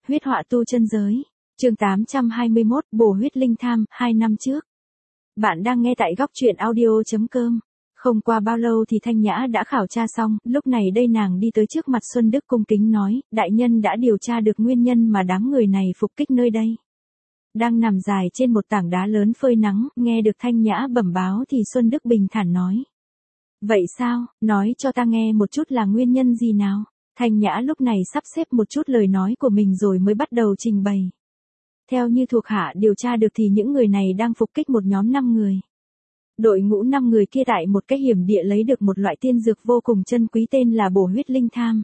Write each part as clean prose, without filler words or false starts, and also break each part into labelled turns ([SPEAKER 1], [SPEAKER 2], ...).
[SPEAKER 1] huyết họa tu chân giới. Chương 821, bổ huyết linh tham, 2 năm trước. Bạn đang nghe tại góc truyện audio.com. Không qua bao lâu thì Thanh Nhã đã khảo tra xong, lúc này đây nàng đi tới trước mặt Xuân Đức cung kính nói, đại nhân đã điều tra được nguyên nhân mà đám người này phục kích nơi đây. Đang nằm dài trên một tảng đá lớn phơi nắng, nghe được Thanh Nhã bẩm báo thì Xuân Đức bình thản nói. Vậy sao, nói cho ta nghe một chút là nguyên nhân gì nào? Thanh Nhã lúc này sắp xếp một chút lời nói của mình rồi mới bắt đầu trình bày. Theo như thuộc hạ điều tra được thì những người này đang phục kích một nhóm 5 người. Đội ngũ 5 người kia tại một cái hiểm địa lấy được một loại tiên dược vô cùng chân quý tên là bổ huyết linh tham.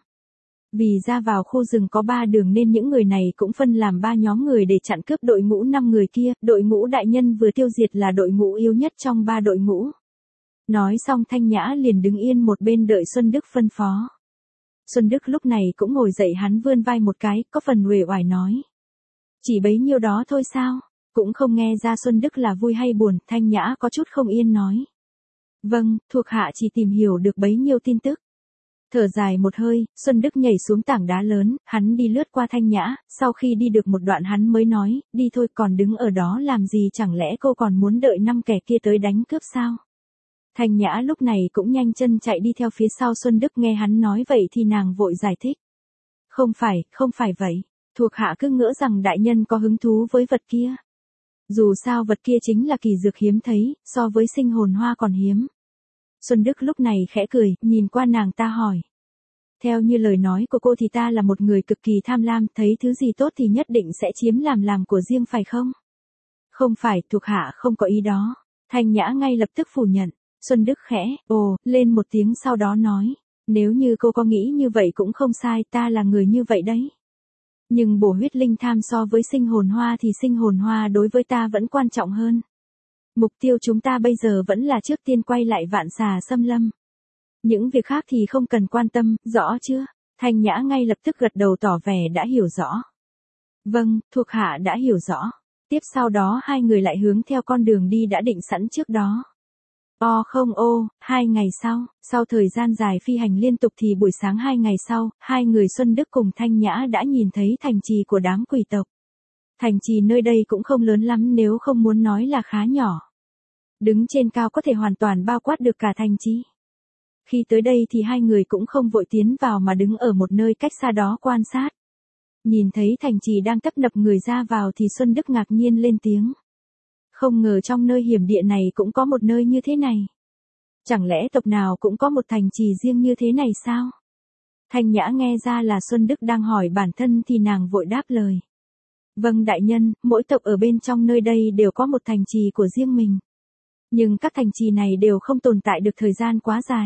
[SPEAKER 1] Vì ra vào khu rừng có 3 đường nên những người này cũng phân làm 3 nhóm người để chặn cướp đội ngũ 5 người kia. Đội ngũ đại nhân vừa tiêu diệt là đội ngũ yếu nhất trong 3 đội ngũ. Nói xong Thanh Nhã liền đứng yên một bên đợi Xuân Đức phân phó. Xuân Đức lúc này cũng ngồi dậy, hắn vươn vai một cái, có phần uể oải nói. Chỉ bấy nhiêu đó thôi sao? Cũng không nghe ra Xuân Đức là vui hay buồn, Thanh Nhã có chút không yên nói. Vâng, thuộc hạ chỉ tìm hiểu được bấy nhiêu tin tức. Thở dài một hơi, Xuân Đức nhảy xuống tảng đá lớn, hắn đi lướt qua Thanh Nhã, sau khi đi được một đoạn hắn mới nói, đi thôi, còn đứng ở đó làm gì, chẳng lẽ cô còn muốn đợi 5 kẻ kia tới đánh cướp sao? Thanh Nhã lúc này cũng nhanh chân chạy đi theo phía sau Xuân Đức, nghe hắn nói vậy thì nàng vội giải thích. Không phải vậy, thuộc hạ cứ ngỡ rằng đại nhân có hứng thú với vật kia. Dù sao vật kia chính là kỳ dược hiếm thấy, so với sinh hồn hoa còn hiếm. Xuân Đức lúc này khẽ cười, nhìn qua nàng ta hỏi. Theo như lời nói của cô thì ta là một người cực kỳ tham lam, thấy thứ gì tốt thì nhất định sẽ chiếm làm của riêng phải không? Không phải, thuộc hạ không có ý đó. Thanh Nhã ngay lập tức phủ nhận. Xuân Đức khẽ, lên một tiếng sau đó nói. Nếu như cô có nghĩ như vậy cũng không sai, ta là người như vậy đấy. Nhưng bổ huyết linh tham so với sinh hồn hoa thì sinh hồn hoa đối với ta vẫn quan trọng hơn. Mục tiêu chúng ta bây giờ vẫn là trước tiên quay lại Vạn Xà Xâm Lâm. Những việc khác thì không cần quan tâm, rõ chưa? Thanh Nhã ngay lập tức gật đầu tỏ vẻ đã hiểu rõ. Vâng, thuộc hạ đã hiểu rõ. Tiếp sau đó hai người lại hướng theo con đường đi đã định sẵn trước đó. 2 ngày sau thời gian dài phi hành liên tục thì buổi sáng 2 ngày sau, hai người Xuân Đức cùng Thanh Nhã đã nhìn thấy thành trì của đám quỷ tộc. Thành trì nơi đây cũng không lớn lắm, nếu không muốn nói là khá nhỏ. Đứng trên cao có thể hoàn toàn bao quát được cả thành trì. Khi tới đây thì hai người cũng không vội tiến vào mà đứng ở một nơi cách xa đó quan sát. Nhìn thấy thành trì đang tấp nập người ra vào thì Xuân Đức ngạc nhiên lên tiếng. Không ngờ trong nơi hiểm địa này cũng có một nơi như thế này. Chẳng lẽ tộc nào cũng có một thành trì riêng như thế này sao? Thanh Nhã nghe ra là Xuân Đức đang hỏi bản thân thì nàng vội đáp lời. Vâng đại nhân, mỗi tộc ở bên trong nơi đây đều có một thành trì của riêng mình. Nhưng các thành trì này đều không tồn tại được thời gian quá dài.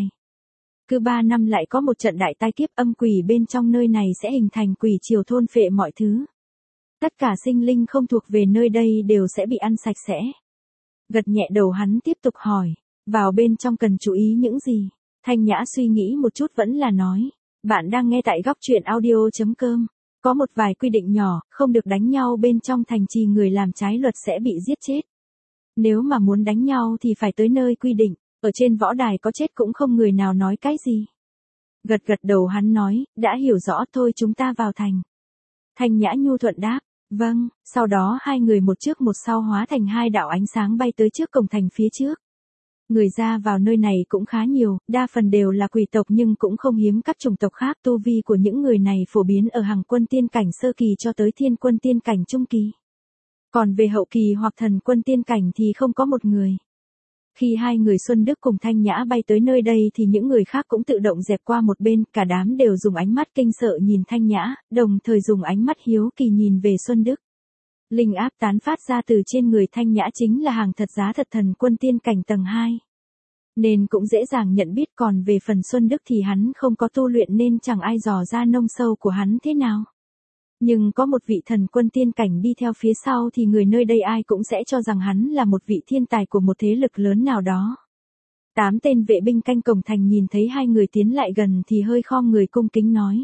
[SPEAKER 1] Cứ 3 năm lại có một trận đại tai kiếp, âm quỷ bên trong nơi này sẽ hình thành quỷ triều thôn phệ mọi thứ. Tất cả sinh linh không thuộc về nơi đây đều sẽ bị ăn sạch sẽ. Gật nhẹ đầu hắn tiếp tục hỏi. Vào bên trong cần chú ý những gì? Thanh Nhã suy nghĩ một chút vẫn là nói. Bạn đang nghe tại góc truyện audio.com. Có một vài quy định nhỏ, không được đánh nhau bên trong thành trì, người làm trái luật sẽ bị giết chết. Nếu mà muốn đánh nhau thì phải tới nơi quy định, ở trên võ đài có chết cũng không người nào nói cái gì. Gật đầu hắn nói, đã hiểu rõ, thôi chúng ta vào thành. Thanh Nhã nhu thuận đáp. Vâng, sau đó hai người một trước một sau hóa thành 2 đạo ánh sáng bay tới trước cổng thành phía trước. Người ra vào nơi này cũng khá nhiều, đa phần đều là quỷ tộc nhưng cũng không hiếm các chủng tộc khác. Tu vi của những người này phổ biến ở hàng quân tiên cảnh sơ kỳ cho tới thiên quân tiên cảnh trung kỳ. Còn về hậu kỳ hoặc thần quân tiên cảnh thì không có một người. Khi hai người Xuân Đức cùng Thanh Nhã bay tới nơi đây thì những người khác cũng tự động dẹp qua một bên, cả đám đều dùng ánh mắt kinh sợ nhìn Thanh Nhã, đồng thời dùng ánh mắt hiếu kỳ nhìn về Xuân Đức. Linh áp tán phát ra từ trên người Thanh Nhã chính là hàng thật giá thật thần quân tiên cảnh tầng 2. Nên cũng dễ dàng nhận biết, còn về phần Xuân Đức thì hắn không có tu luyện nên chẳng ai dò ra nông sâu của hắn thế nào. Nhưng có một vị thần quân tiên cảnh đi theo phía sau thì người nơi đây ai cũng sẽ cho rằng hắn là một vị thiên tài của một thế lực lớn nào đó. 8 tên vệ binh canh cổng thành nhìn thấy hai người tiến lại gần thì hơi khom người cung kính nói.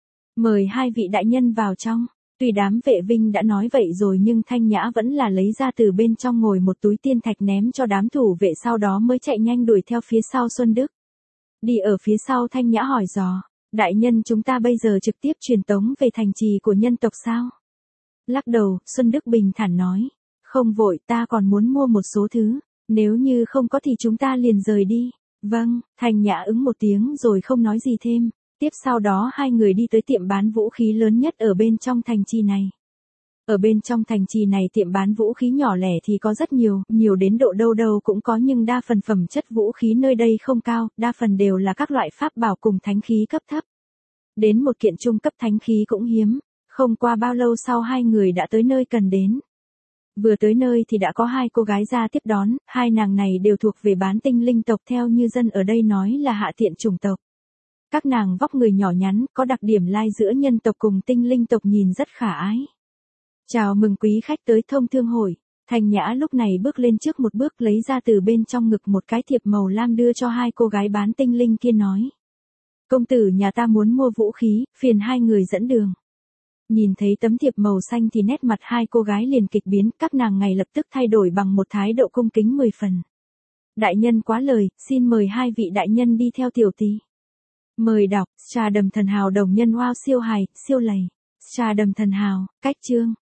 [SPEAKER 1] Mời hai vị đại nhân vào trong. Tuy đám vệ binh đã nói vậy rồi nhưng Thanh Nhã vẫn là lấy ra từ bên trong ngồi một túi tiên thạch ném cho đám thủ vệ, sau đó mới chạy nhanh đuổi theo phía sau Xuân Đức. Đi ở phía sau Thanh Nhã hỏi dò. Đại nhân, chúng ta bây giờ trực tiếp truyền tống về thành trì của nhân tộc sao? Lắc đầu, Xuân Đức bình thản nói. Không vội, ta còn muốn mua một số thứ. Nếu như không có thì chúng ta liền rời đi. Vâng, Thanh Nhã ứng một tiếng rồi không nói gì thêm. Tiếp sau đó hai người đi tới tiệm bán vũ khí lớn nhất ở bên trong thành trì này. Ở bên trong thành trì này tiệm bán vũ khí nhỏ lẻ thì có rất nhiều, nhiều đến độ đâu đâu cũng có, nhưng đa phần phẩm chất vũ khí nơi đây không cao, đa phần đều là các loại pháp bảo cùng thánh khí cấp thấp. Đến một kiện trung cấp thánh khí cũng hiếm. Không qua bao lâu sau hai người đã tới nơi cần đến. Vừa tới nơi thì đã có hai cô gái ra tiếp đón, hai nàng này đều thuộc về bán tinh linh tộc, theo như dân ở đây nói là hạ tiện chủng tộc. Các nàng vóc người nhỏ nhắn, có đặc điểm lai giữa nhân tộc cùng tinh linh tộc, nhìn rất khả ái. Chào mừng quý khách tới Thông Thương Hội. Thanh Nhã lúc này bước lên trước một bước, lấy ra từ bên trong ngực một cái thiệp màu lam đưa cho hai cô gái bán tinh linh kia nói. Công tử nhà ta muốn mua vũ khí, phiền hai người dẫn đường. Nhìn thấy tấm thiệp màu xanh thì nét mặt hai cô gái liền kịch biến, các nàng ngay lập tức thay đổi bằng một thái độ cung kính 10 phần. Đại nhân quá lời, xin mời hai vị đại nhân đi theo tiểu tí. Mời đọc, Trà Đầm Thần Hào đồng nhân wow siêu hài, siêu lầy. Trà Đầm Thần Hào, cách chương.